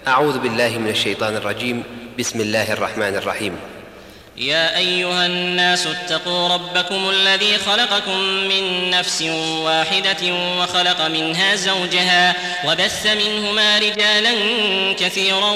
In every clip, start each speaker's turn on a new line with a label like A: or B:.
A: أعوذ بالله من الشيطان الرجيم. بسم الله الرحمن الرحيم.
B: يا أيها الناس اتقوا ربكم الذي خلقكم من نفس واحدة وخلق منها زوجها وبث منهما رجالا كثيرا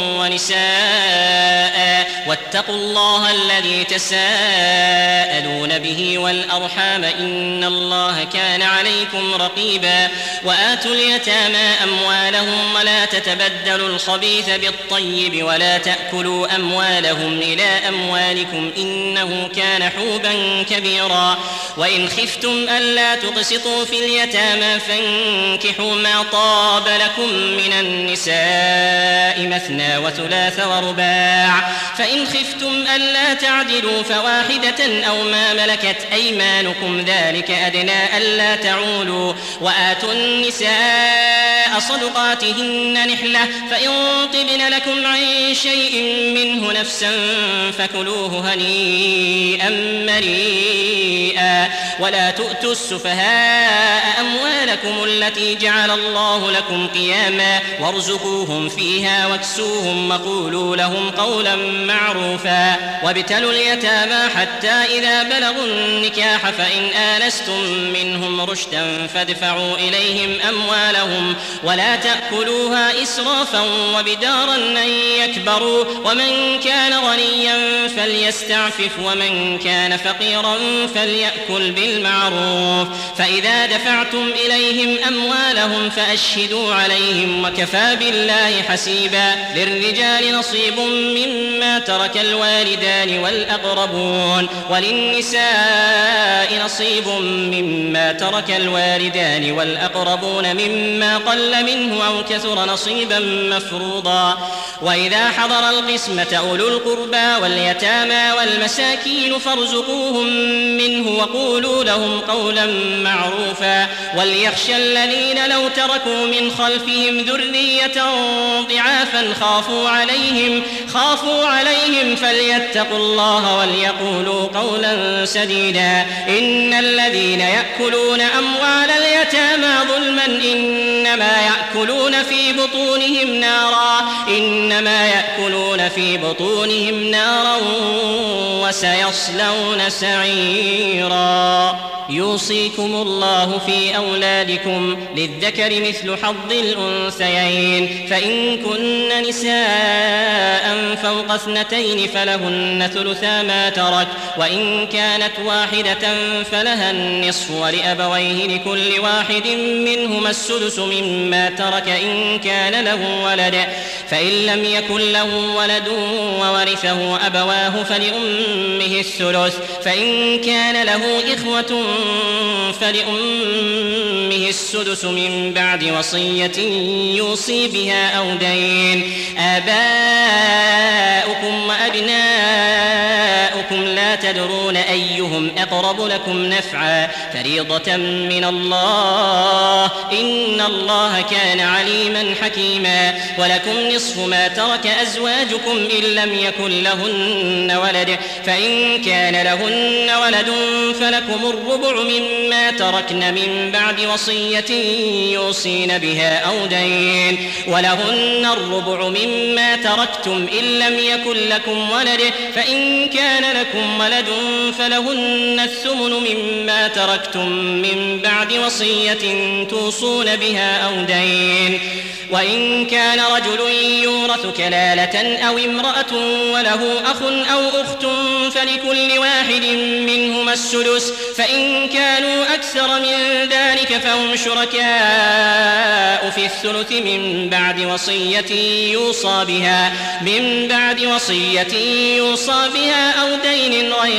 B: ونساء واتقوا الله الذي تساءلون به والأرحام إن الله كان عليكم رقيبا. وآتوا اليتامى أموالهم ولا تتبدلوا الخبيث بالطيب ولا تأكلوا أموالهم إلى أموالكم إنه كان حوبا كبيرا. وإن خفتم ألا تقسطوا في اليتامى فانكحوا ما طاب لكم من النساء مثنى وثلاث ورباع. فإن خفتم ألا تعدلوا فواحدة أو ما ملكت أيمانكم ذلك أدنى ألا تعولوا. وآتوا النساء صدقاتهن نحلة فإن طبن لكم عن شيء منه نفسا فكلوه هنيئا مريئا. ولا تؤتوا السفهاء أموالكم التي جعل الله لكم قياما وارزقوهم فيها واكسوهم وقولوا لهم قولا معروفا. وابتلوا اليتامى حتى إذا بلغوا النكاح فإن آنستم منهم رشدا فادفعوا إليهم أموالهم ولا تأكلوها إسرافا وبدارا أن يكبروا. ومن كان غنيا فليستعفف ومن كان فقيرا فليأكل بالمعروف. فإذا دفعتم إليهم أموالهم فأشهدوا عليهم وكفى بالله حسيبا. للرجال نصيب مما ترك الوالدان والأقربون وللنساء نصيب مما ترك الوالدان والأقربون مما قل منه أو كثر نصيبا مفروضا. وإذا حضر القسمة أولو القربى واليتامى والمساكين فارزقوهم منه وقولوا لهم قولا معروفا. وليخشى الذين لو تركوا من خلفهم ذرية ضعافا خافوا عليهم فليتقوا الله وليقولوا قولا سديدا. إن الذين يأكلون أموال اليتامى ظلما إنما يأكلون في بطونهم نارا وسيصلون سعيرا. يوصيكم الله في أولادكم للذكر مثل حظ الأنثيين فإن كن نساء فوق 2 فلهن ثلثا ما ترك وإن كانت واحدة فلها النصف ولأبويه لكل واحد منهما السدس مما ترك إن كان له ولد. فإن لم يكن له ولد وورثه أبواه فلأمه الثلث. فإن كان له إخوة فلأمه السدس من بعد وصية يوصي بها أو دين. آباؤكم وأبناؤكم لا تدرون أيهم أقرب لكم نفعا فريضة من الله إن الله كان عليما حكيما. ولكم نصف ما ترك أزواجكم إن لم يكن لهن ولد فإن كان لهن ولد فلكم الربع مما تركن من بعد وصية يوصين بها أو دين. ولهن الربع مما تركتم إن لم يكن لكم ولد فإن كان لكم ولد فلهن الثمن مما تركتم من بعد وصية توصون بها أو دين. وإن كان رجل يورث كلالة أو امرأة وله أخ أو أخت فلكل واحد منهما السدس. فإن كانوا أكثر من ذلك فهم شركاء في الثلث من بعد وصية يوصى بها أو دين غير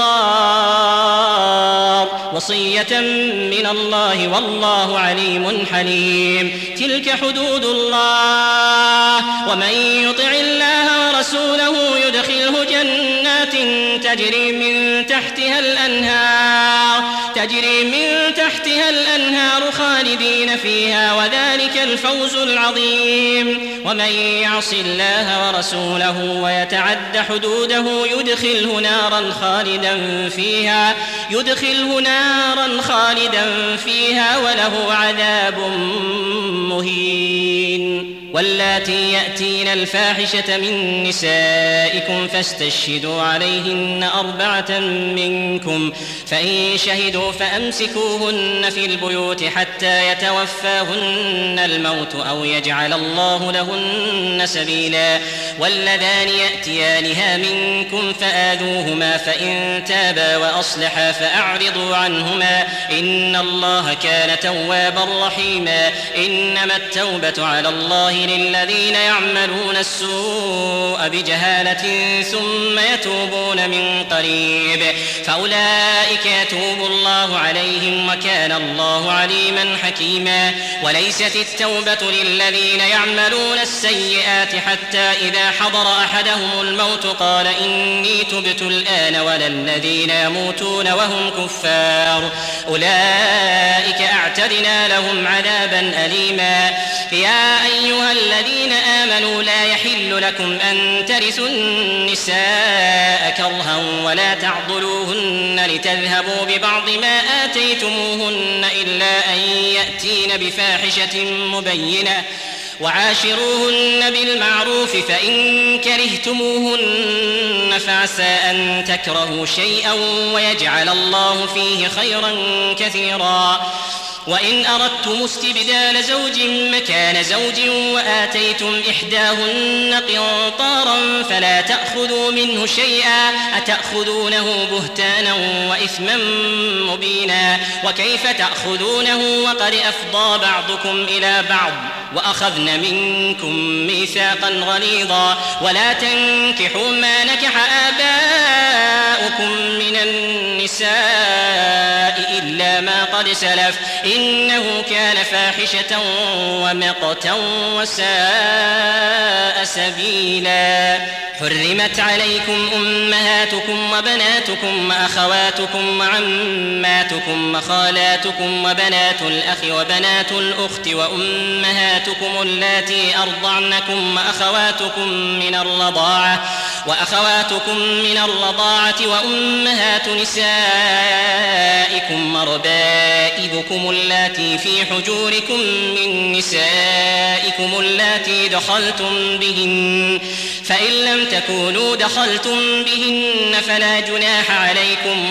B: مضار وصية من الله والله عليم حليم. تلك حدود الله ومن يطع الله ورسوله يدخله جنات تجري من تحتها الأنهار خالدين فيها وذلك الفوز العظيم. ومن يعص الله ورسوله ويتعد حدوده يدخله نارا خالدا فيها وله عذاب مهين. واللاتي يأتين الفاحشة من نسائكم فاستشهدوا عليهن 4 منكم، فإن شهدوا فأمسكوهن في البيوت حتى يتوفاهن الموت أو يجعل الله لهن سبيلا. واللذان يأتيانها منكم فآذوهما، فإن تابا وأصلحا فأعرضوا عنهما، إن الله كان توابا رحيما. إنما التوبة على الله للذين يعملون السوء بجهالة ثم يتوبون من قريب فأولئك يتوب الله عليهم، وكان الله عليما حكيما. وليست التوبة للذين يعملون السيئات حتى إذا حضر أحدهم الموت قال إني تبت الآن، ولا الذين يموتون وهم كفار، أولئك أعتدنا لهم عذابا أليما. يا أيها الذين آمنوا لا يحل لكم أن ترثوا النساء كرها ولا تعضلوهن لتذهبوا ببعض ما آتيتموهن إلا أن يأتين بفاحشة مبينة، وعاشروهن بالمعروف، فإن كرهتموهن فعسى أن تكرهوا شيئا ويجعل الله فيه خيرا كثيرا. وإن أردتم استبدال زوج مكان زوج وآتيتم إحداهن قنطارا فلا تأخذوا منه شيئا، أتأخذونه بهتانا وإثما مبينا، وكيف تأخذونه وقد أفضى بعضكم إلى بعض وأخذن منكم ميثاقا غليظا. ولا تنكحوا ما نكح آباؤكم من النساء إلا ما قد سلف، إنه كان فاحشة ومقتا وساء سبيلا. حرمت عليكم أمهاتكم وبناتكم وأخواتكم وعماتكم وخالاتكم وبنات الأخ وبنات الأخت وأمهاتكم اللاتي أرضعنكم وأخواتكم من الرضاعة وأمهات نسائكم وربائبكم اللاتي في حجوركم من نسائكم اللاتي دخلتم بهن، فإن لم تكونوا دخلتم بهن فلا جناح عليكم،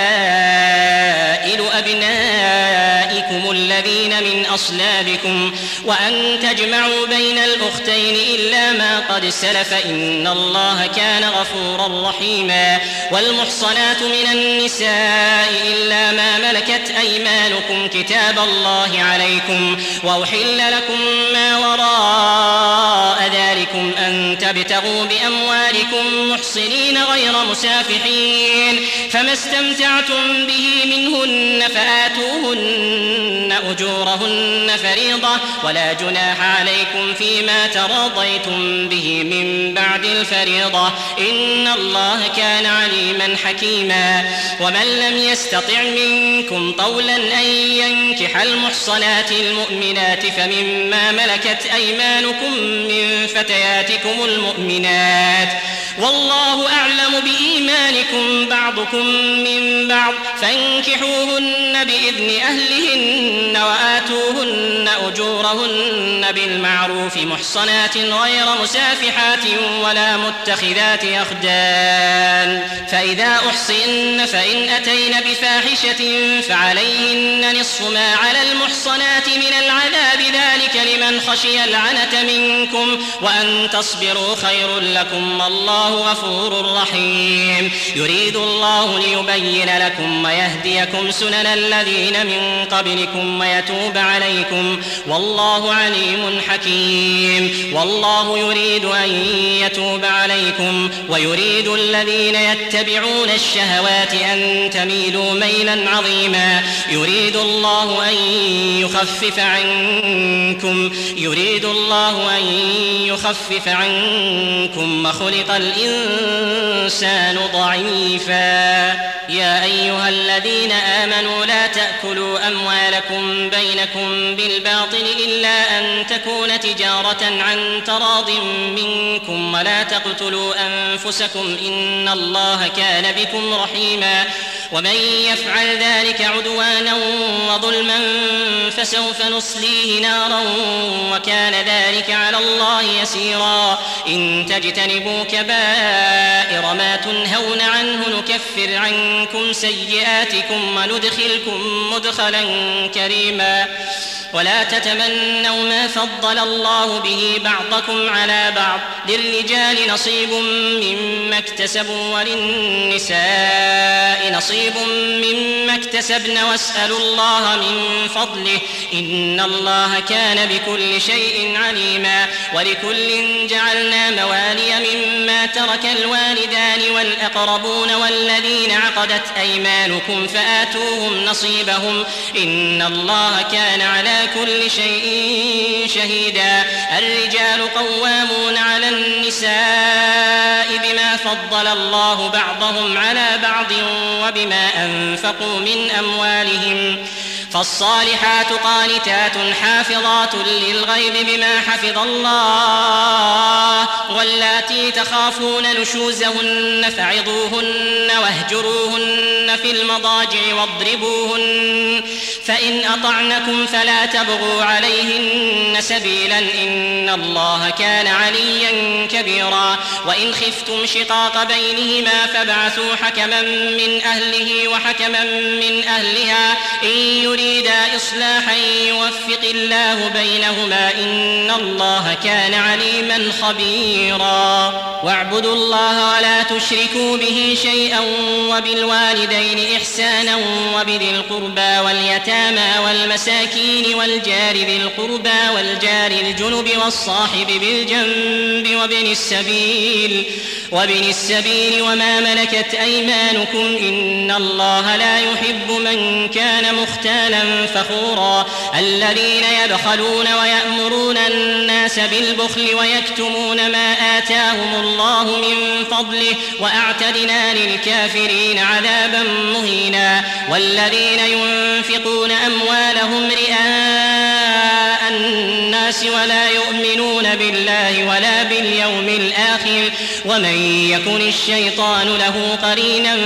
B: وحلائل أبنائكم الذين من أصلابكم، وأن تجمعوا بين الأختين إلا ما قد سلف، إن الله كان غفورا رحيما. والمحصنات من النساء إلا ما ملكت أيمانكم كتاب الله عليكم، وأحل لكم ما وراء ذلكم أن تبتغوا بأموالكم محصنين غير مسافحين، فما استمتعتم به منهن فآتوهن أجورهن فريضة، ولا جناح عليكم فيما تراضيتم به من بعد الفريضة، إن الله كان عليما حكيما. ومن لم يستطع منكم طولا أن ينكح المحصنات المؤمنات فمما ملكت أيمانكم من فتياتكم المؤمنات، والله أعلم بإيمانكم بعضكم من بعض، فانكحوهن بإذن أهلهن وآتوهن أجورهن بالمعروف محصنات غير مسافحات ولا متخذات أخدان، فإذا أحصن فإن أتين بفاحشة فعليهن نصف ما على المحصنات من العذاب، ذلك لمن خشي العنة منكم، وأن تصبروا خير لكم، والله غفور رحيم. يريد الله ليبين لكم ويهديكم سنن الذين من قبلكم ويتوب عليكم، والله عليم حكيم. والله يريد أن يتوب عليكم ويريد الذين يتبعون الشهوات أن تميلوا ميلا عظيما. يريد الله أن يخفف عنكم وخلق الإنسان ضعيفا. يا أيها الذين آمنوا لا تأكلوا أموالكم بينكم بالباطل إلا أن تكون تجارة عن تراض منكم، ولا تقتلوا أنفسكم إن الله كان بكم رحيما. ومن يفعل ذلك عدوانا وظلما فسوف نصليه نارا وكان ذلك على الله يسيرا. إن تجتنبوا كبائر ما تنهون عنه نكفر عنكم سيئاتكم وندخلكم مدخلا كريما. ولا تتمنوا ما فضل الله به بعضكم على بعض، للرجال نصيب مما اكتسبوا وللنساء نصيب مما اكتسبن واسألوا الله من فضله إن الله كان بكل شيء عليما. ولكل جعلنا موالي مما ترك الوالدان والأقربون والذين عقدت أيمانكم فآتوهم نصيبهم إن الله كان على كل شيء شهيدا. الرجال قوامون على النساء بما فضل الله بعضهم على بعض وبما أنفقوا من أموالهم. فالصالحات قانتات حافظات للغيب بما حفظ الله. واللاتي تخافون نشوزهن فعظوهن واهجروهن في المضاجع واضربوهن، فإن أطعنكم فلا تبغوا عليهن سبيلا إن الله كان عليا كبيرا. وإن خفتم شقاق بينهما فابعثوا حكما من أهله وحكما من أهلها إن يريدا إصلاحا يوفق الله بينهما إن الله كان عليما خبيرا. واعبدوا الله ولا تشركوا به شيئا وبالوالدين إحسانا وبذي القربى واليتامى والمساكين والجار ذي القربى والجار الجنب والصاحب بالجنب وابن السبيل وما ملكت أيمانكم إن الله لا يحب من كان مختالا فخورا. الذين يبخلون ويأمرون الناس بالبخل ويكتمون ما آتاهم الله من فضله وأعتدنا للكافرين عذابا مهينا. والذين ينفقون أموالهم رئاء الناس ولا يؤمنون بالله ولا باليوم الآخر ومن يكن الشيطان له قرينا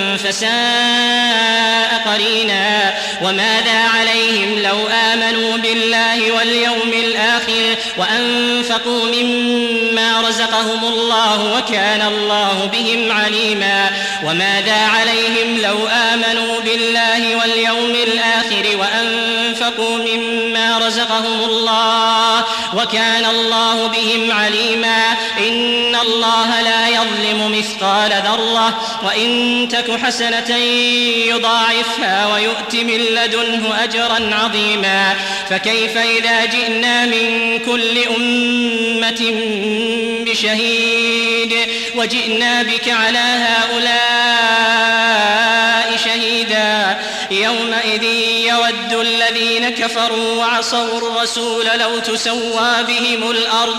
B: فساء قرينا. وماذا عليهم لو آمنوا بالله واليوم الآخر وأنفقوا مما رزقهم الله وكان الله بهم عليما. وماذا عليهم لو آمنوا بالله واليوم الآخر وأنفقوا مما رزقهم الله وكان الله بهم عليما. إن الله لا يظلم مثقال ذرة وإن تك حسنة يضاعفها ويؤت من لدنه أجرا عظيما. فكيف إذا جئنا من كل أمة بشهيد وجئنا بك على هؤلاء شهيدا. يومئذ يود الذين كفروا وعصوا الرسول لو تسوى بهم الأرض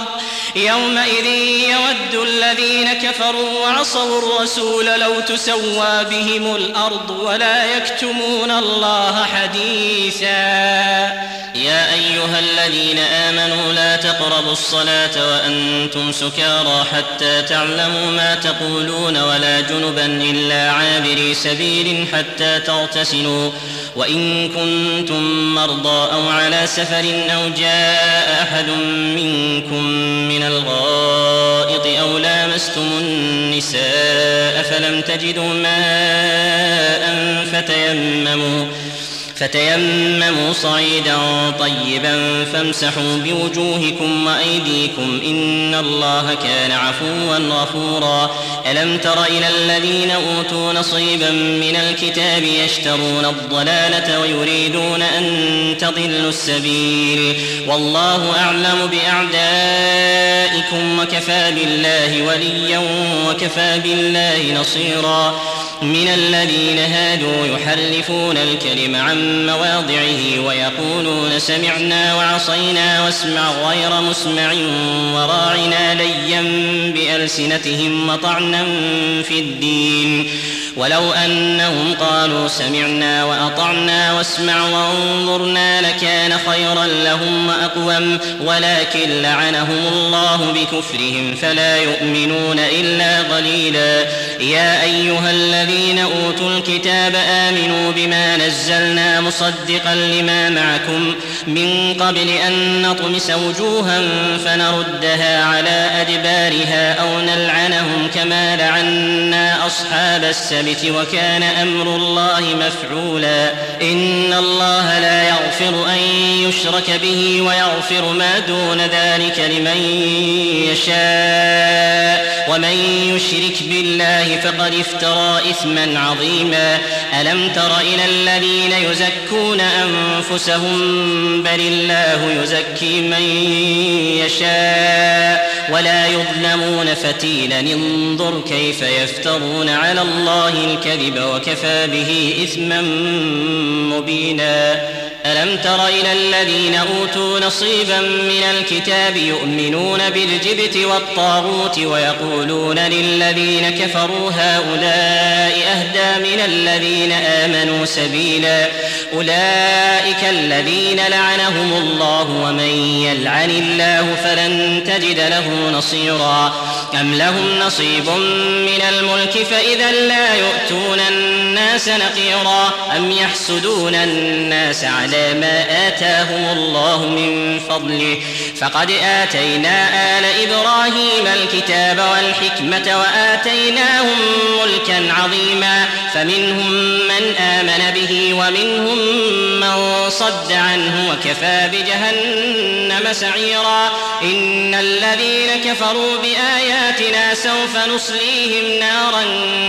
B: ولا يكتمون الله حديثا. يا أيها الذين آمنوا لا تقربوا الصلاة وأنتم سكارى حتى تعلموا ما تقولون ولا جنبا إلا عابري سبيل حتى تغتسلوا وإن كنتم مرضى أو على سفر أو جاء أحد منكم من الغائط أو لامستم النساء فلم تجدوا ماء فتيمموا صعيدا طيبا فامسحوا بوجوهكم وأيديكم إن الله كان عفوا غفورا. ألم تر إلى الذين أوتوا نصيبا من الكتاب يشترون الضلالة ويريدون أن تضلوا السبيل والله أعلم بأعدائكم وكفى بالله وليا وكفى بالله نصيرا. من الذين هادوا يحرفون الكلم عن مواضعه ويقولون سمعنا وعصينا واسمع غير مسمع وراعنا ليا بألسنتهم وطعنا في الدين. ولو أنهم قالوا سمعنا وأطعنا واسمع وانظرنا لكان خيرا لهم وأقوم ولكن لعنهم الله بكفرهم فلا يؤمنون إلا قليلا. يا أيها الذين أوتوا الكتاب آمنوا بما نزلنا مصدقا لما معكم من قبل أن نطمس وجوها فنردها على أدبارها أو نلعنهم كما لعنا أصحاب السبت وكان أمر الله مفعولا إن الله لا يغفر أن يشرك به ويغفر ما دون ذلك لمن يشاء ومن يشرك بالله فقد افترى إثما عظيما ألم تر إلى الذين يزكون أنفسهم بل الله يزكي من يشاء ولا يظلمون فتيلا انظر كيف يفترون على الله الكذب وكفى به إثما مبينا ألم تر إلى الذين أوتوا نصيبا من الكتاب يؤمنون بالجبت والطاغوت ويقولون للذين كفروا هؤلاء أهدى من الذين آمنوا سبيلا أولئك الذين لعنهم الله ومن يلعن الله فلن تجد له نصيرا أم لهم نصيب من الملك فإذا لا يؤتون الناس نقيرا أم يحسدون الناس على ما آتاهم الله من فضله فقد آتينا آل إبراهيم الكتاب والحكمة وآتيناهم ملكا عظيما فمنهم من آمن به ومنهم من صد عنه وكفى بجهنم سعيرا إن الذين كفروا بآياتنا سوف نصليهم نارا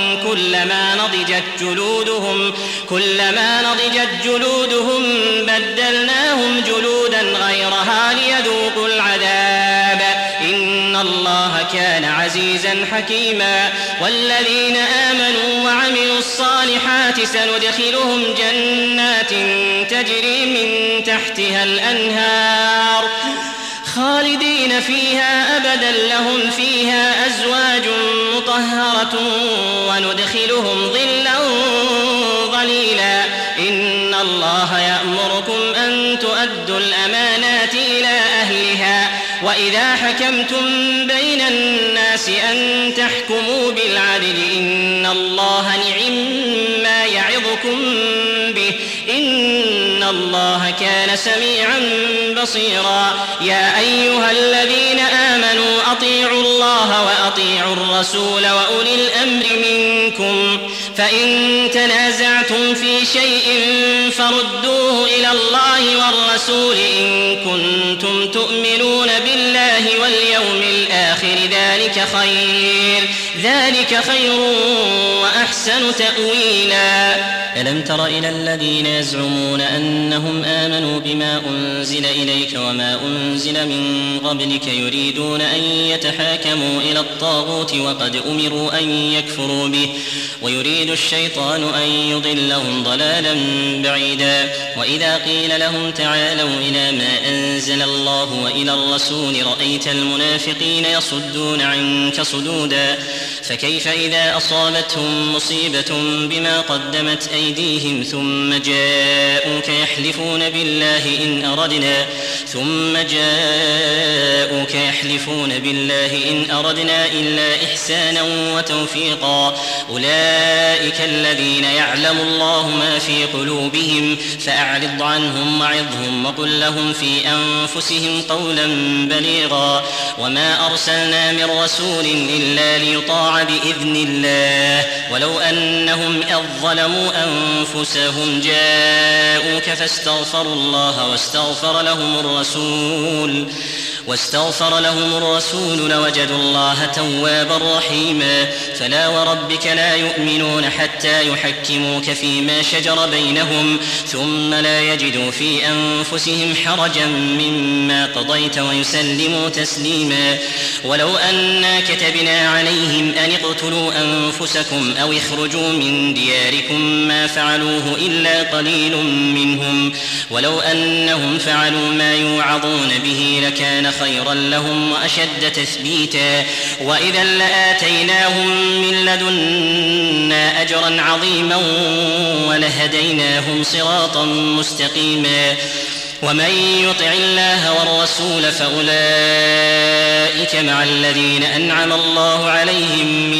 B: كلما نضجت جلودهم بدلناهم جلودا غيرها ليذوقوا العذاب إن الله كان عزيزا حكيما والذين آمنوا وعملوا الصالحات سندخلهم جنات تجري من تحتها الأنهار خالدين فيها أبدا لهم فيها أزواج مطهرة وندخلهم ظلا ظليلا إن الله يأمركم أن تؤدوا الأمانات إلى أهلها وإذا حكمتم بين الناس أن تحكموا بالعدل إن الله نعم ما يعظكم به إن الله كان سميعا بصيرا يا أيها الذين آمنوا أطيعوا الله وأطيعوا الرسول وأولي الأمر منكم فإن تنازعتم في شيء فردوه إلى الله والرسول إن كنتم تؤمنون بالله واليوم الآخر ذلك خير وأحسن تأويلا ألم تر إلى الذين يزعمون أنهم آمنوا بما أنزل إليك وما أنزل من قبلك يريدون أن يتحاكموا إلى الطاغوت وقد أمروا أن يكفروا به ويريد الشيطان أن يضلهم ضلالا بعيدا وإذا قيل لهم تعالوا إلى ما أنزل الله وإلى الرسول رأيت المنافقين يصدون عنك صدودا فكيف إذا أصابتهم مصيبة بما قدمت أيديهم ثم جاءوك يحلفون بالله إن أردنا إلا إحسانا وتوفيقا أولئك الذين يعلم الله ما في قلوبهم فأعرض عنهم وعظهم وقل لهم في أنفسهم قولا بليغا وما أرسلنا من رسول إلا ليطاع بإذن الله ولو أنهم إذ ظلموا أنفسهم جاءوك فاستغفروا الله واستغفر لهم الرسول لوجدوا الله توابا رحيما فلا وربك لا يؤمنون حتى يحكموك فيما شجر بينهم ثم لا يجدوا في أنفسهم حرجا مما قضيت ويسلموا تسليما ولو أنا كتبنا عليهم أن اقتلوا أنفسكم أو اخرجوا من دياركم ما فعلوه إلا قليل منهم ولو أنهم فعلوا ما يوعظون به لكان خيرا لهم وأشد تثبيتا وإذا لآتيناهم من لدنا أجرا عظيما ولهديناهم صراطا مستقيما ومن يطع الله والرسول فأولئك مع الذين أنعم الله عليهم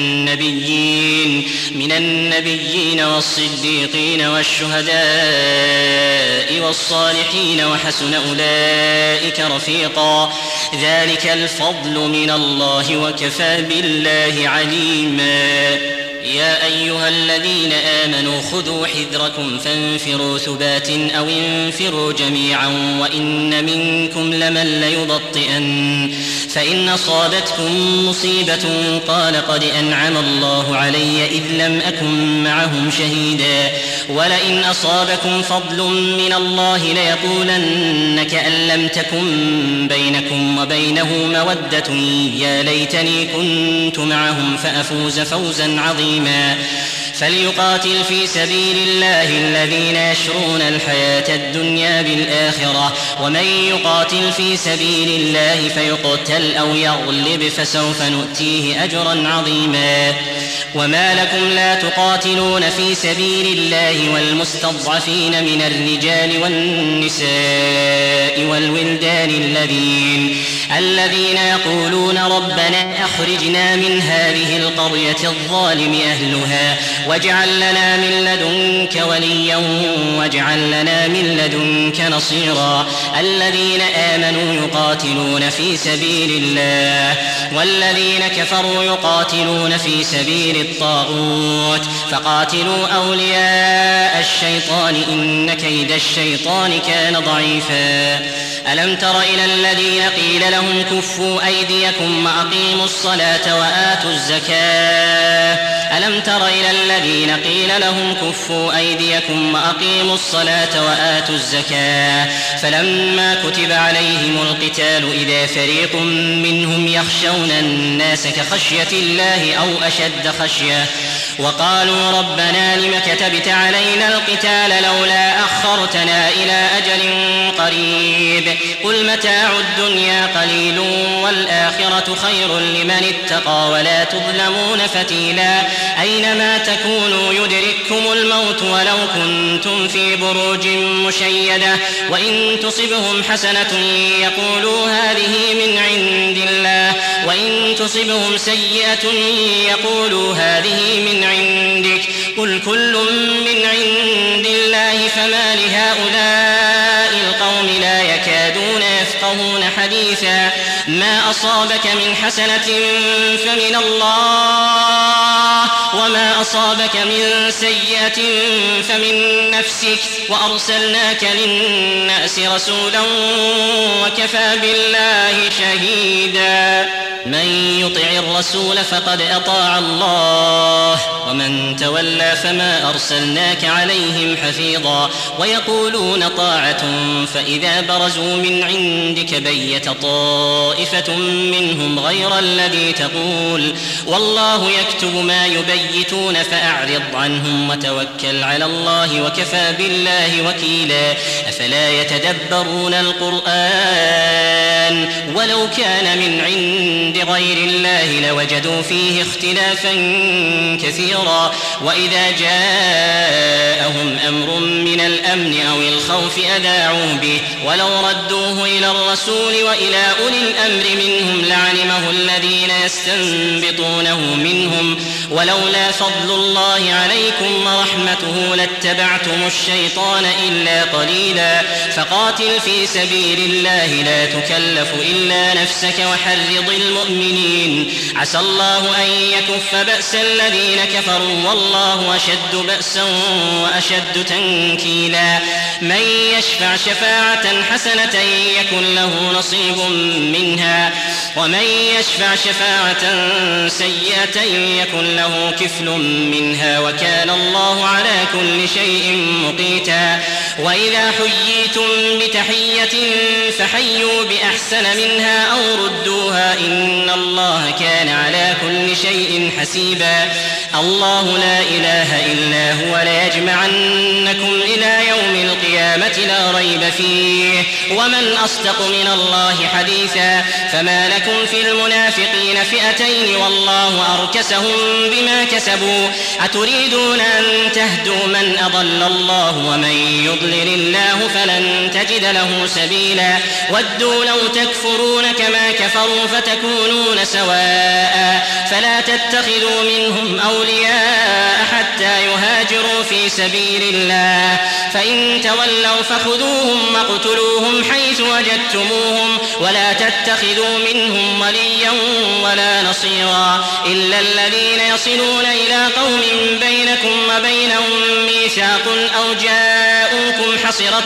B: من النبيين والصديقين والشهداء والصالحين وحسن أولئك رفيقا ذلك الفضل من الله وكفى بالله عليما يا أيها الذين آمنوا خذوا حذركم فانفروا ثبات أو انفروا جميعا وإن منكم لمن ليبطئن فإن أصابتكم مصيبة قال قد أنعم الله علي إذ لم أكن معهم شهيدا ولئن أصابكم فضل من الله ليقولن كأن لم تكن بينكم وبينه مودة يا ليتني كنت معهم فأفوز فوزا عظيما فليقاتل في سبيل الله الذين يشرون الحياة الدنيا بالآخرة ومن يقاتل في سبيل الله فيقتل أو يغلب فسوف نؤتيه أجرا عظيما وما لكم لا تقاتلون في سبيل الله والمستضعفين من الرجال والنساء والولدان الذين يقولون ربنا أخرجنا من هذه القرية الظالم أهلها واجعل لنا من لدنك وليا واجعل لنا من لدنك نصيرا الذين آمنوا يقاتلون في سبيل الله والذين كفروا يقاتلون في سبيل الطاغوت فقاتلوا أولياء الشيطان إن كيد الشيطان كان ضعيفا ألم تر إلى الذين قيل لهم كفوا أيديكم وأقيموا الصلاة وآتوا الزكاة ألم تر إلى الذين قيل لهم كفوا أيديكم وأقيموا الصلاة وآتوا الزكاة فلما كتب عليهم القتال إذا فريق منهم يخشون الناس كخشية الله أو أشد خشية وقالوا ربنا لم كتبت علينا القتال لولا أخرتنا إلى أجل قريب قل متاع الدنيا قليل والآخرة خير لمن اتقى ولا تظلمون فتيلا أينما تكونوا يدرككم الموت ولو كنتم في بروج مشيدة وإن تصبهم حسنة يقولوا هذه من عند الله وإن تصبهم سيئة يقولوا هذه من عندك قل كل من عند الله فما لهؤلاء القوم لا يكادون يفقهون حديثا ما أصابك من حسنة فمن الله وما أصابك من سيئة فمن نفسك وأرسلناك للناس رسولا وكفى بالله شهيدا من يطع الرسول فقد أطاع الله ومن تولى فما أرسلناك عليهم حفيظا ويقولون طاعة فإذا برزوا من عندك بيت طائفة منهم غير الذي تقول والله يكتب ما يبيتون فأعرض عنهم وتوكل على الله وكفى بالله وكيلا أفلا يتدبرون القرآن ولو كان من عند غير الله لوجدوا فيه اختلافا كثيرا وإذا جاءهم أمر من الأمن أو الخوف أذاعوا به ولو ردوه إلى الرسول وإلى أولي الأمر منهم لعلمه الذين يستنبطونه منهم ولولا فضل الله عليكم ورحمته لاتبعتم الشيطان إلا قليلا فقاتل في سبيل الله لا تكلف إلا نفسك وحرض المؤمنين عسى الله أن يكف بأس الذين كفروا والله أشد بأسا وأشد تنكيلا من يشفع شفاعة حسنة يكن له نصيب منها ومن يشفع شفاعة سيئة يكن له كفل منها وكان الله على كل شيء مقيتا وإذا حييتم بتحية فحيوا بأحسن منها أو ردوها إن الله كان على كل شيء حسيبا الله لا إله إلا هو ليجمعنكم إلى يوم القيامة لا ريب فيه ومن أصدق من الله حديثا فما لكم في المنافقين فئتين والله أركسهم بما كسبوا أتريدون أن تهدوا من أضل الله ومن يضلل الله فلن تجد له سبيلا ودوا لو تكفرون كما كفروا فتكونون سواء فلا تتخذوا منهم أولياء حتى يهاجروا في سبيل الله فإن تولوا فخذوهم واقتلوهم حيث وجدتموهم ولا تتخذوا منهم وليا ولا نصيرا إلا الذين يصلون إلى قوم بينكم وبينهم ميثاق أو جاءوكم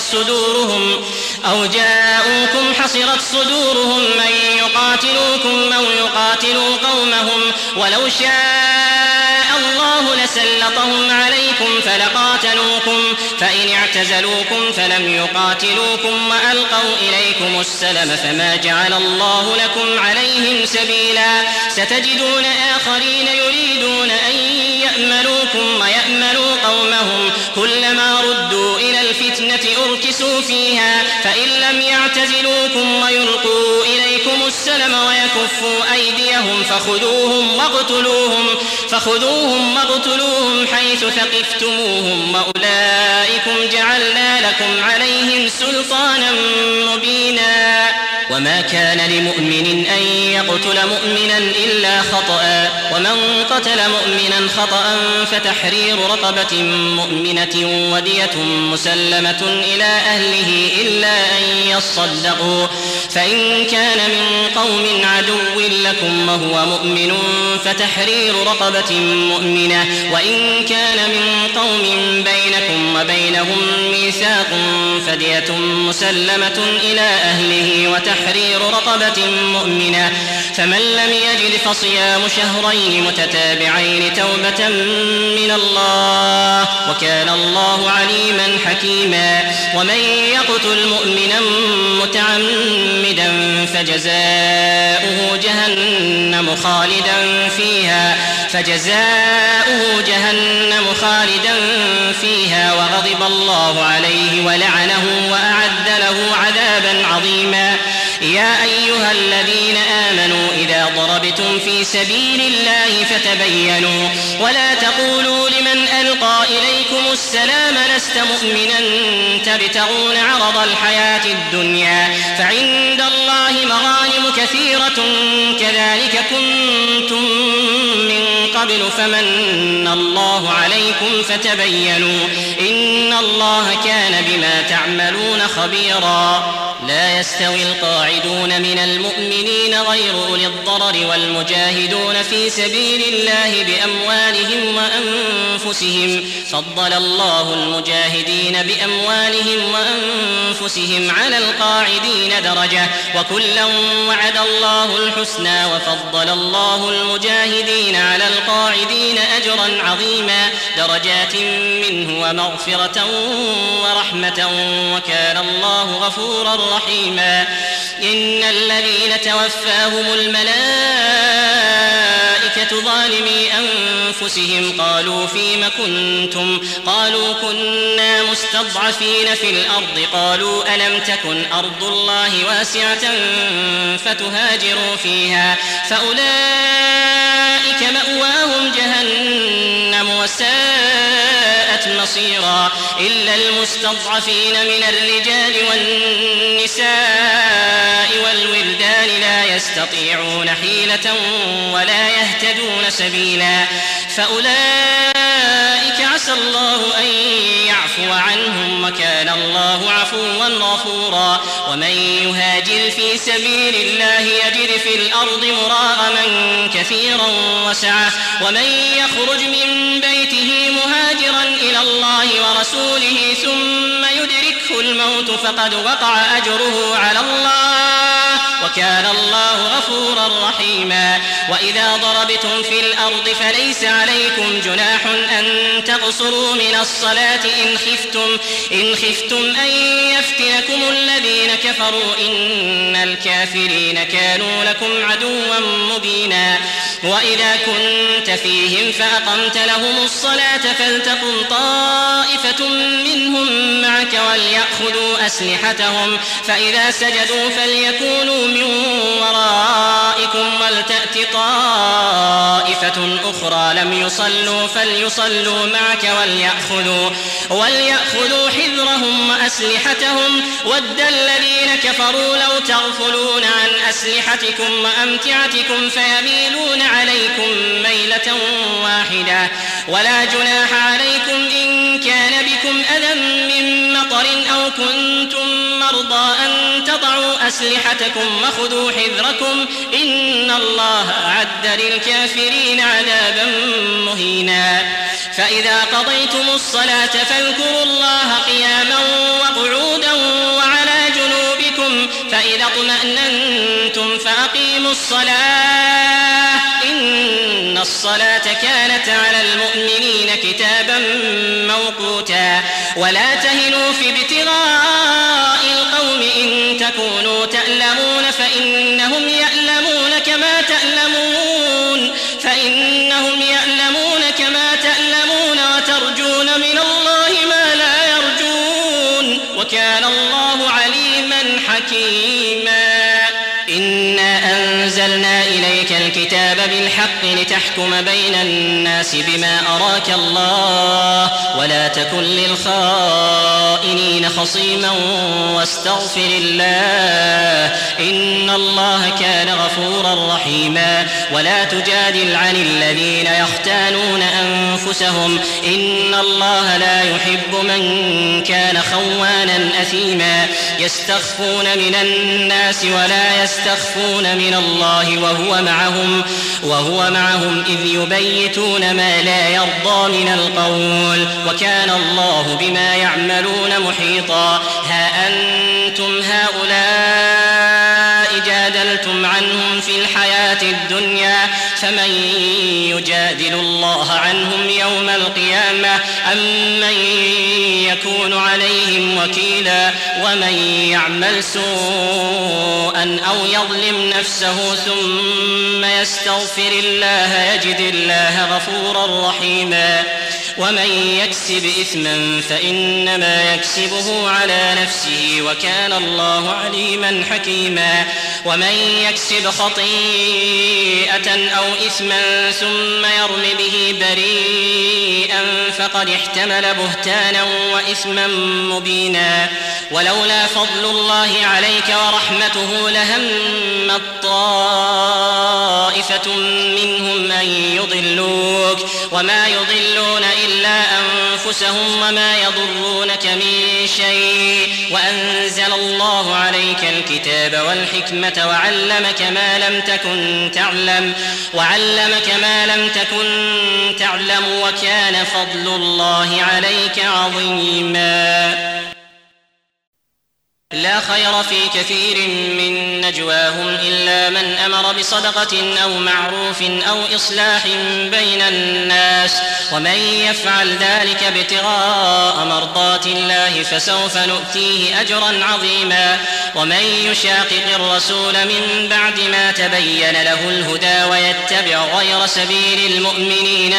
B: حصرت صدورهم من يقاتلوكم أو يقاتلوا قومهم ولو شاء الله لسلطهم عليكم فلقاتلوكم فإن اعتزلوكم فلم يقاتلوكم وألقوا إليكم السلم فما جعل الله لكم عليهم سبيلا ستجدون آخرين يريدون أن يأمنوكم ويأمنوا قومهم كلما ردوا إلى الفتنة أركسوا فيها فإن لم يعتزلوكم ويلقوا إليكم السلم ويكفوا أيديهم فخذوهم واقتلوهم حيث ثقفتموهم وأولئكم جعلنا لكم عليهم سلطانا مبينا وما كان لمؤمن أن يقتل مؤمنا إلا خطأ ومن قتل مؤمنا خطأ فتحرير رقبة مؤمنة ودية مسلمة إلى أهله إلا أن يصدقوا فإن كان من قوم عدو لكم وهو مؤمن فتحرير رقبة مؤمنة وإن كان من قوم بينكم وبينهم ميثاق فدية مسلمة إلى أهله وتحرير رقبة مؤمنة فمن لم يجد فصيام شهرين متتابعين توبة من الله وكان الله عليما حكيما ومن يقتل مؤمنا متعمدا فجزاؤه جهنم خالدا فيها وغضب الله عليه ولعنه وأعد له عذابا عظيما يا أيها الذين آمنوا إذا ضربتم في سبيل الله فتبينوا ولا تقولوا لمن ألقى إليكم السلام لست مؤمنا تبتغون عرض الحياة الدنيا فعند الله مغانم كثيرة كذلك كنتم من قبل فمن الله عليكم فتبينوا إن الله كان بما تعملون خبيرا لا يستوي القاعدون من المؤمنين غير أولي الضرر والمجاهدون في سبيل الله بأموالهم وأنفسهم فضل الله المجاهدين بأموالهم وأنفسهم على القاعدين درجة وكلا وعد الله الحسنى وفضل الله المجاهدين على القاعدين أجرا عظيما درجات منه ومغفرة ورحمة وكان الله غفورا رحيما إن الذين توفاهم الملائكة ظالمي أنفسهم قالوا فيم كنتم قالوا كنا مستضعفين في الأرض قالوا ألم تكن أرض الله واسعة فتهاجروا فيها فأولئك مأواهم جهنم وساءت مصيرا إلا المستضعفين من الرجال والنساء والولدان لا يستطيعون حيلة ولا يهتدون سبيلا فأولئك عسى الله أن يعفو عنهم وكان الله عفوا غفورا ومن يهاجر في سبيل الله يجد في الأرض مراغما كثيرا وسعة ومن يخرج من بيته مهاجرا إلى الله ورسوله ثم يدركه الموت فقد وقع أجره على الله وكان الله غفورا رحيما. وإذا ضربتم في الأرض فليس عليكم جناح أن تقصروا من الصلاة إن خفتم أن يفتنكم الذين كفروا إن الكافرين كانوا لكم عدوا مبينا. وإذا كنت فيهم فأقمت لهم الصلاة فلتقم طائفة منهم معك وليأخذوا أسلحتهم فإذا سجدوا فليكونوا من ورائكم ولتأت طائفة أخرى لم يصلوا فليصلوا معك وليأخذوا حذرهم وأسلحتهم. ود الذين كفروا لو تغفلون عن أسلحتكم وأمتعتكم فيميلون عليكم ميلة واحدة. ولا جناح عليكم إن كان بكم أذى من مطر أو كنتم مرضى أن تضعوا أسلحتكم وخذوا حذركم إن الله أعد للكافرين عذابا مهينا. فإذا قضيتم الصلاة فاذكروا الله قياما وقعودا وعلى جنوبكم فإذا اطمأننتم فأقيموا الصلاة إن الصلاة كانت على المؤمنين كتابا موقوتا. ولا تهنوا في ابتغاء القوم إن تكونوا تألمون فإنهم يألمون كما تألمون وترجون من الله ما لا يرجون وكان الله عليما حكيما. إنا أنزلنا إليك الكتاب بالحق لتحكم بين الناس بما أراك الله ولا تكن للخائنين خصيما واستغفر الله إن الله كان غفورا رحيما. ولا تجادل عن الذين يختانون أنفسهم إن الله لا يحب من كان خوانا أثيما. يستخفون من الناس ولا يستخفون من الله وهو معهم إذ يبيتون ما لا يرضى من القول وكان الله بما يعملون محيطا. ها أنتم هؤلاء جادلتم عنهم في الحياة الدنيا فمن يجادل الله عنهم يوم القيامة أم من يكون عليهم وكيلا. ومن يعمل سوءا أو يظلم نفسه ثم يستغفر الله يجد الله غفورا رحيما. ومن يكسب إثما فإنما يكسبه على نفسه وكان الله عليما حكيما. ومن يكسب خطيئة أو إثما ثم يرم به بريئا فقد احتمل بهتانا وإثما مبينا. ولولا فضل الله عليك ورحمته لهمت طائفة منهم أن يضلوك وما يضلون إلا أنفسهم وما يضرونك من شيء. وأنزل الله عليك الكتاب والحكمة وعلمك ما لم تكن تعلم وكان فضل الله عليك عظيما. لا خير في كثير من نجواهم إلا من أمر بصدقة أو معروف أو إصلاح بين الناس ومن يفعل ذلك ابتغاء مرضات الله فسوف نؤتيه أجرا عظيما. ومن يشاقق الرسول من بعد ما تبين له الهدى ويتبع غير سبيل المؤمنين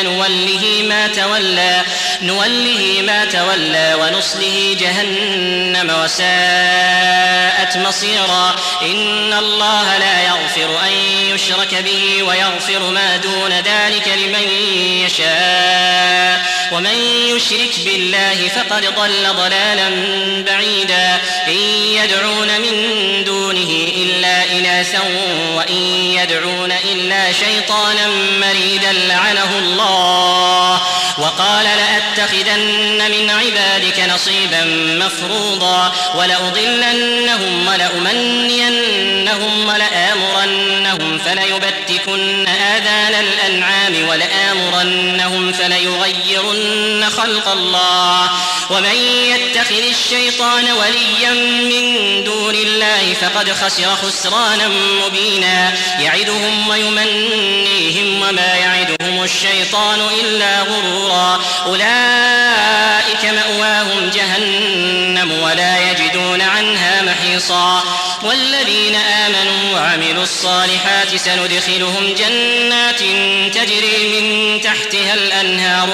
B: نوله ما تولى ونصله جهنم وساءت مصيرا. إن الله لا يغفر أن يشرك به ويغفر ما دون ذلك لمن يشاء ومن يشرك بالله فقد ضل ضلالا بعيدا. إن يدعون من دونه إلا إناثا وإن يدعون إلا شيطانا مريدا لعنه الله. وقال لأتخذن من عبادك نصيبا مفروضا ولأضلنهم ولأمنينهم ولآمرنهم فليبتكن آذان الأنعام ولآمرنهم فليغيرن خلق الله ومن يتخذ الشيطان وليا من دون الله فقد خسر خسرانا مبينا يعدهم ويمنيهم وما يعدهم الشيطان إلا غرورا أولئك مأواهم جهنم ولا يجدون عنها محيصا والذين آمنوا وعملوا الصالحات سندخلهم جنات تجري من تحتها الأنهار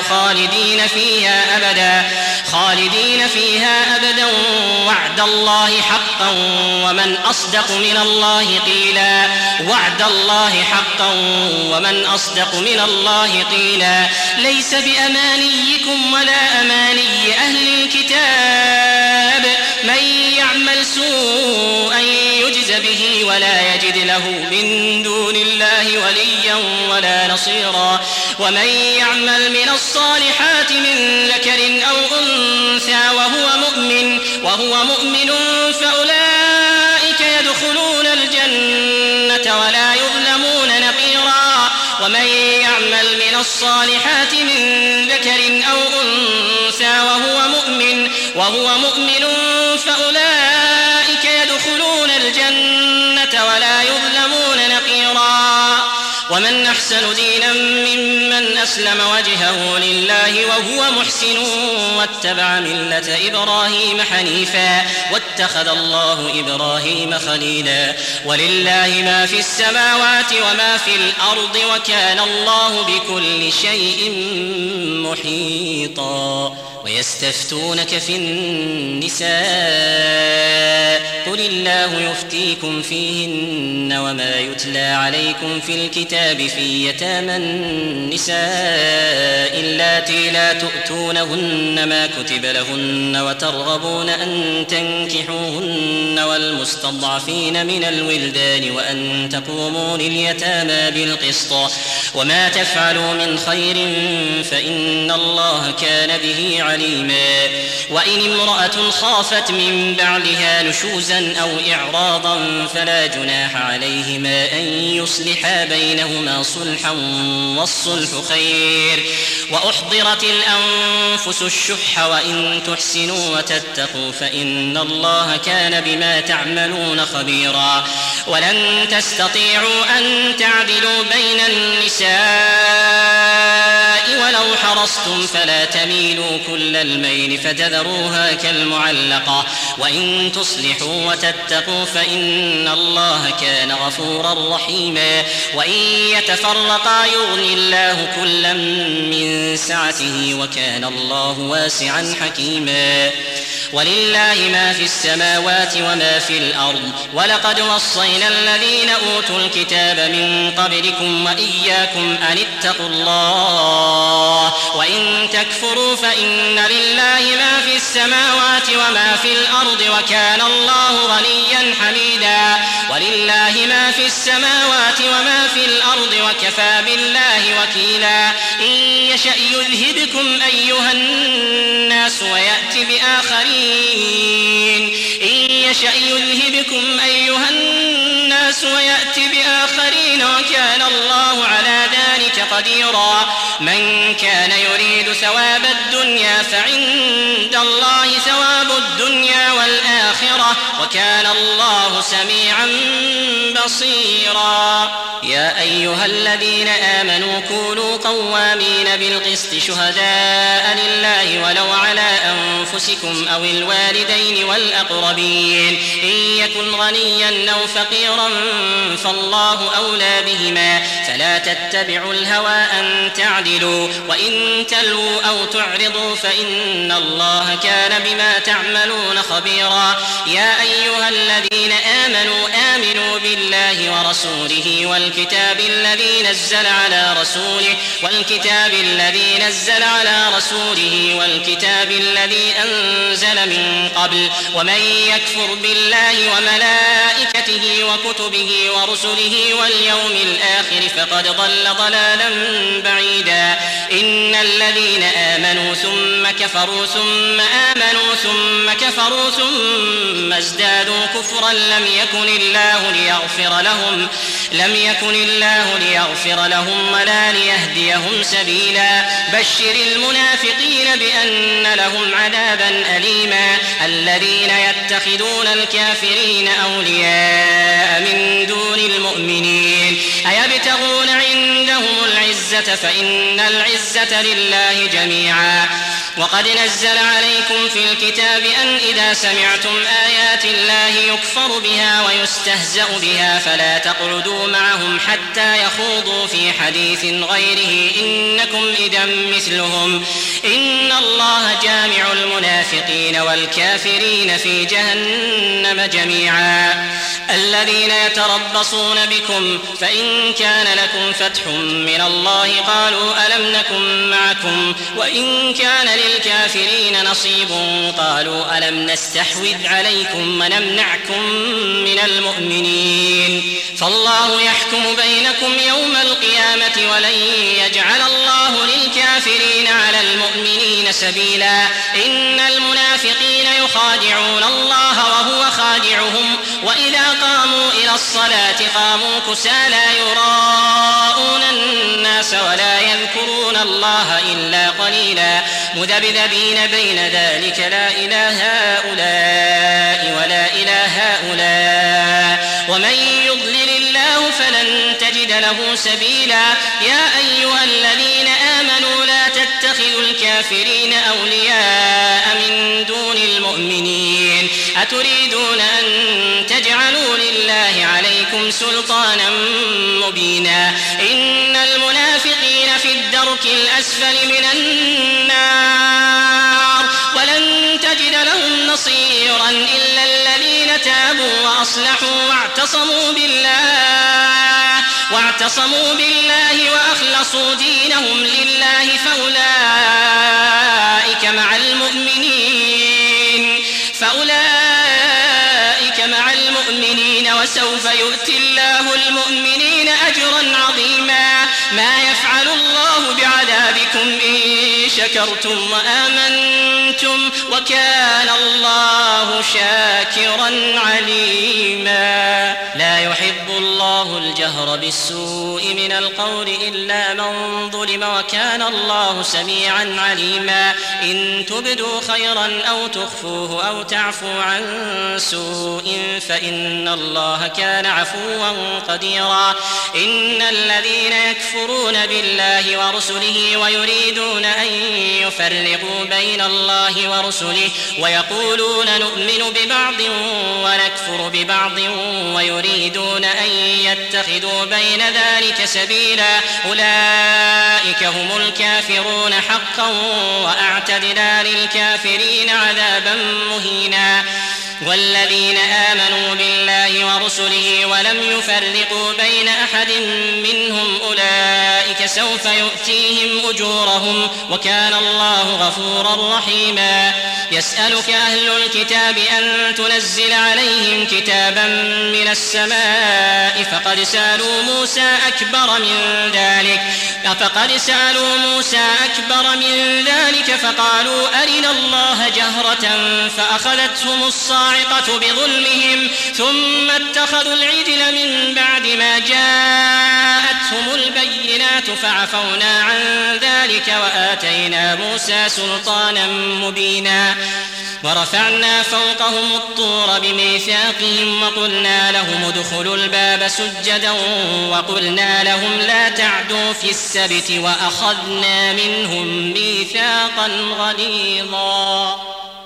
B: خالدين فيها أبدا وعد الله حقا ومن أصدق من الله قيلا ليس بأمانيكم ولا أماني أهل الكتاب من يعمل سوءا يجز به ولا يجد له من دون الله وليا ولا نصيرا ومن يعمل من الصالحات من ذكر أو أنثى وهو مؤمن فأولئك يدخلون الجنة ولا يظلمون نقيرا ومن يعمل من الصالحات من ذكر أو أنثى وهو مؤمن فأولئك يدخلون الجنة ولا يظلمون نقيرا ومن أحسن دينا ممن أسلم وجهه لله وهو محسن واتبع ملة إبراهيم حنيفا واتخذ الله إبراهيم خليلا ولله ما في السماوات وما في الأرض وكان الله بكل شيء محيطا ويستفتونك في النساء قل الله يفتيكم فيهن وما يتلى عليكم في الكتاب في يتامى النساء اللاتي لا تؤتونهن ما كتب لهن وترغبون أن تنكحوهن والمستضعفين من الولدان وأن تقوموا لليتامى بالقسط وما تفعلوا من خير فإن الله كان به عليما وإن امرأة خافت من بعلها نشوزا أو إعراضا فلا جناح عليهما أن يصلحا بينهما صلحا والصلح خير وأحضرت الأنفس الشح وإن تحسنوا وتتقوا فإن الله كان بما تعملون خبيرا ولن تستطيعوا أن تعدلوا بين النساء ولو حرصتم فلا تميلوا كل الميل فتذروها كالمعلقة وإن تصلحوا وتتقوا فإن الله كان غفورا رحيما وإن يتفرقا يغني الله كلا من سعته وكان الله واسعا حكيما ولله ما في السماوات وما في الأرض ولقد وصينا الذين أوتوا الكتاب من قبلكم وإياكم أن اتقوا الله وإن تكفروا فإن لله ما في السماوات وما في الأرض وكان الله غنيا حميدا ولله ما في السماوات وما في الأرض وكفى بالله وكيلا إن يشأ يذهبكم أيها الناس ويأتي بآخرين وكان الله على ذلك قديرا من كان يريد ثواب الدنيا فعند الله ثواب الدنيا والآخرة وكان الله سميعا بصيرا يا أيها الذين آمنوا كونوا قوامين بالقسط شهداء لله ولو على أنفسكم أو الوالدين والأقربين إن يكن غنيا أو فقيرا فالله أولى بهما فلا تتبعوا الهوى أن تعدلوا وإن تلووا أو تعرضوا فإن الله كان بما تعملون خبيرا يا أيها الذين آمنوا بالله ورسوله والكتاب الذي نزل على رسوله والكتاب الذي أنزل من قبل ومن يكفر بالله وملائكته وكتبه ورسله واليوم الآخر فقد ضل ضلالا بعيدا إن الذين آمنوا ثم كفروا ثم آمنوا ثم كفروا ثم ازدادوا كفرا لم يكن الله لم يكن الله ليغفر لهم ولا ليهديهم سبيلا بشر المنافقين بأن لهم عذابا أليما الذين يتخذون الكافرين أولياء من دون المؤمنين أيبتغون عندهم العزة فإن العزة لله جميعا وقد نزل عليكم في الكتاب أن إذا سمعتم آيات الله يكفر بها ويستهزأ بها فلا تقعدوا معهم حتى يخوضوا في حديث غيره إنكم إذا مثلهم إن الله جامع المنافقين والكافرين في جهنم جميعا الذين يتربصون بكم فإن كان لكم فتح من الله قالوا ألم نكن معكم وإن كان للكافرين نصيب قالوا ألم نستحوذ عليكم ونمنعكم من المؤمنين فالله يحكم بينكم يوم القيامة ولن يجعل الله للكافرين على المؤمنين سبيلا إن المنافقين يخادعون الله وهو خادعهم وإذا قاموا إلى الصلاة قاموا كسالى يراءون الناس ولا يذكرون الله إلا قليلا مذبذبين بين ذلك لا إله هؤلاء ولا إله هؤلاء ومن يضلل الله فلن تجد له سبيلا يا أيها الذين آمنوا لا تتخذوا الكافرين أولياء من دون المؤمنين أتريدون أن تجعلوا لله عليكم سلطانا مبينا إن المنافقين في الدرك الأسفل من النار ولن تجد لهم نصيرا إلا الذين تابوا وأصلحوا واعتصموا بالله وأخلصوا دينهم لله فأولئك مع المؤمنين وسوف يؤتي الله المؤمنين أجرا عظيما ما يفعل الله بعذابكم إن شكرتم وآمنتم وكان الله شاكرا عليما لا يحب الله الجهر بالسوء من القول إلا من ظلم وكان الله سميعا عليما إن تبدوا خيرا أو تخفوه أو تعفو عن سوء فإن الله كان عفوا قديرا إن الذين يكفرون بالله ورسله ويريدون أن يفرقوا بين الله ورسله ويقولون نؤمن ببعض ونكفر ببعض ويريدون أن يتخذوا بين ذلك سبيلا أولئك هم الكافرون حقا وأعتدنا للكافرين عذابا مهينا والذين آمنوا بالله ورسله ولم يفرقوا بين أحد منهم أولئك سوف يؤتيهم أجورهم وكان الله غفورا رحيما يسألك أهل الكتاب أن تنزل عليهم كتابا من السماء فقد سألوا موسى أكبر من ذلك فقالوا أرنا الله جهرة فأخذتهم الصاعقة بظلمهم ثم اتخذوا العجل من بعد ما جاءتهم البينات فعفونا عن ذلك وآتينا موسى سلطانا مبينا ورفعنا فوقهم الطور بميثاقهم وقلنا لهم ادخلوا الباب سجدا وقلنا لهم لا تعدوا في السبت وأخذنا منهم ميثاقا غليظا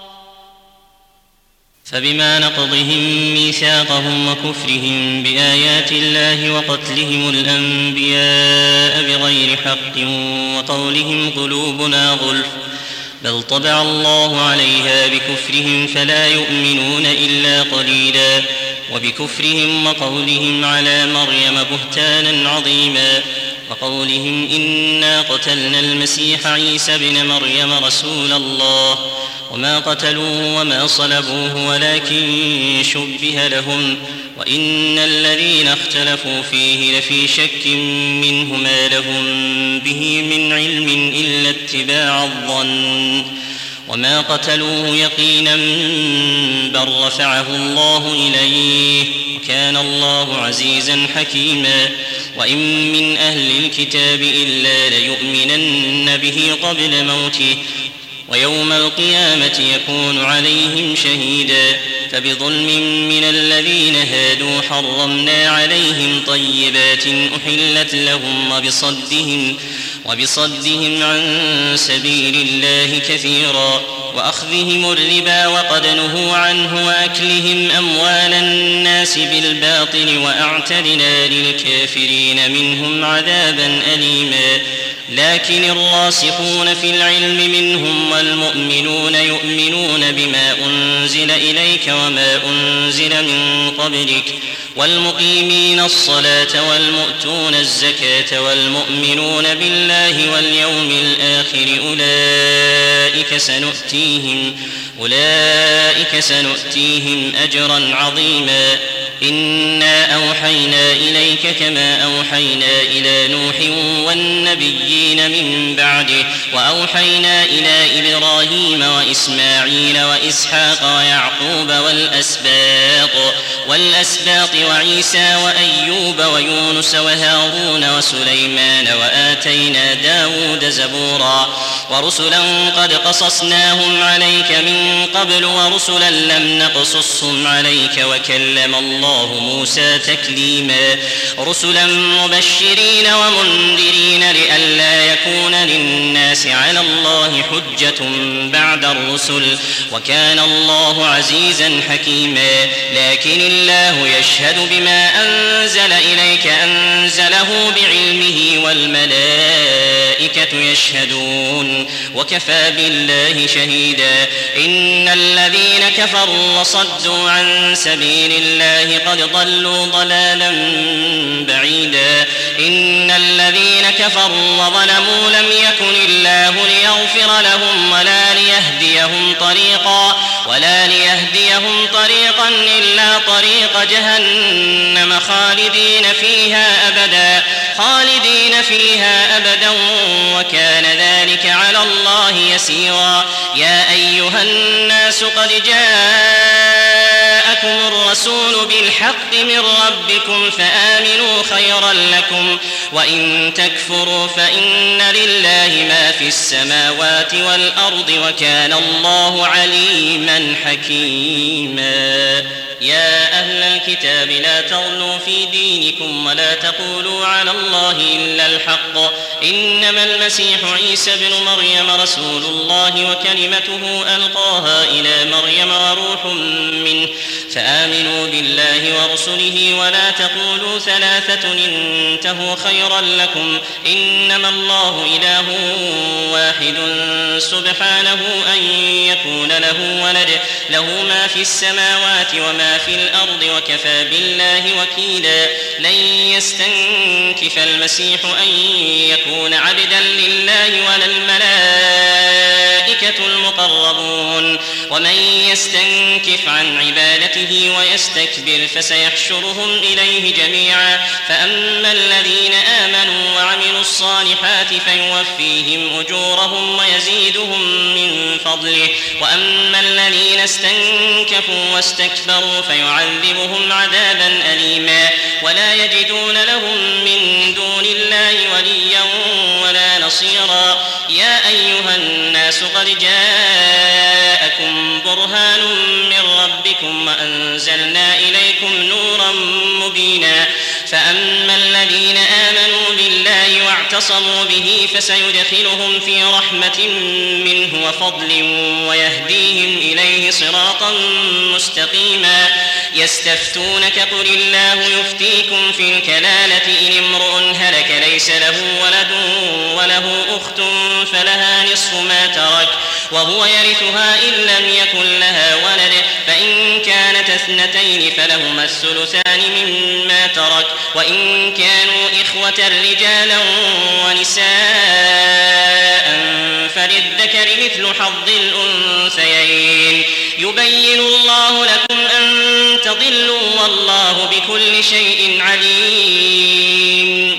B: فبما نقضهم ميثاقهم وكفرهم بآيات الله وقتلهم الأنبياء بغير حق وقولهم قلوبنا غلف بل طبع الله عليها بكفرهم فلا يؤمنون إلا قليلا وبكفرهم وقولهم على مريم بهتانا عظيما وقولهم إنا قتلنا المسيح عيسى ابن مريم رسول الله وما قتلوه وما صلبوه ولكن شبه لهم وإن الذين اختلفوا فيه لفي شك منه ما لهم به من علم إلا اتباع الظن وما قتلوه يقينا بل رفعه الله إليه وكان الله عزيزا حكيما وإن من أهل الكتاب إلا ليؤمنن به قبل موته ويوم القيامة يكون عليهم شهيدا فبظلم من الذين هادوا حرمنا عليهم طيبات أحلت لهم وبصدهم عن سبيل الله كثيرا وأخذهم الربا وقد نهوا عنه وأكلهم أموال الناس بالباطل وأعتدنا للكافرين منهم عذابا أليما لكن الراسخون في العلم منهم والمؤمنون يؤمنون بما أنزل إليك وما أنزل من قبلك والمقيمين الصلاة والمؤتون الزكاة والمؤمنون بالله واليوم الآخر أولئك سنؤتيهم أجرا عظيما إنا أوحينا إليك كما أوحينا إلى نوح والنبيين من بعده وأوحينا إلى إبراهيم وإسماعيل وإسحاق ويعقوب والأسباط وعيسى وأيوب ويونس وهارون وسليمان وآتينا داود زبورا ورسلا قد قصصناهم عليك من قبل ورسلا لم نقصصهم عليك وكلم الله موسى تكليما رسلا مبشرين ومنذرين لئلا يكون للناس على الله حجة بعد الرسل وكان الله عزيزا حكيما لكن الله يشهد بما أنزل إليك أنزله بعلمه والملائكة يشهدون وكفى بالله شهيدا إن الذين كفروا وصدوا عن سبيل الله قد ضلوا ضلالا بعيدا إن الذين كفروا وظلموا لم يكن الله ليغفر لهم ولا ليهديهم طريقا إلا طريق جهنم خالدين فيها أبدا وكان ذلك على الله يسيرا يا أيها الناس قد جاءكم الرسول بالحق من ربكم فآمنوا خيرا لكم وإن تكفروا فإن لله ما في السماوات والأرض وكان الله عليما حكيما يا أهل الكتاب لا تغلوا في دينكم ولا تقولوا على الله إلا الحق إنما المسيح عيسى بن مريم رسول الله وكلمته ألقاها إلى مريم وروح منه فآمنوا بالله ورسله ولا تقولوا ثلاثة انتهوا خيرا لكم إنما الله إله واحد سبحانه أن يكون له ولد له ما في السماوات وما في الأرض وكفى بالله وكيلا لن يستنكف المسيح أن يكون عبدا لله ولا الملائكة المقربون ومن يستنكف عن عبادته ويستكبر فسيحشرهم إليه جميعا فأما الذين آمنوا وعملوا الصالحات فيوفيهم أجورهم ويزيدهم من فضله وأما الذين استنكفوا واستكبروا فيعذبهم عذابا أليما ولا يجدون لهم من دون الله وليا ولا نصيرا يا أيها الناس قد جاءكم برهان من ربكم وأنزلنا إليكم نورا مبينا فأما الذين آمنوا بالله واعتصموا به فسيدخلهم في رحمة منه وفضل ويهديهم إليه صراطا مستقيما يستفتونك قل الله يفتيكم في الكلالة إن امرؤ هلك ليس له ولد وله أخت فلها نصف ما ترك وهو يرثها إن لم يكن لها ولد فإن كانت اثنتين فلهما الثلثان مما ترك وإن كانوا إخوة رجالا ونساء فللذكر مثل حظ الأنثيين يبين الله لكم أن تضلوا والله بكل شيء عليم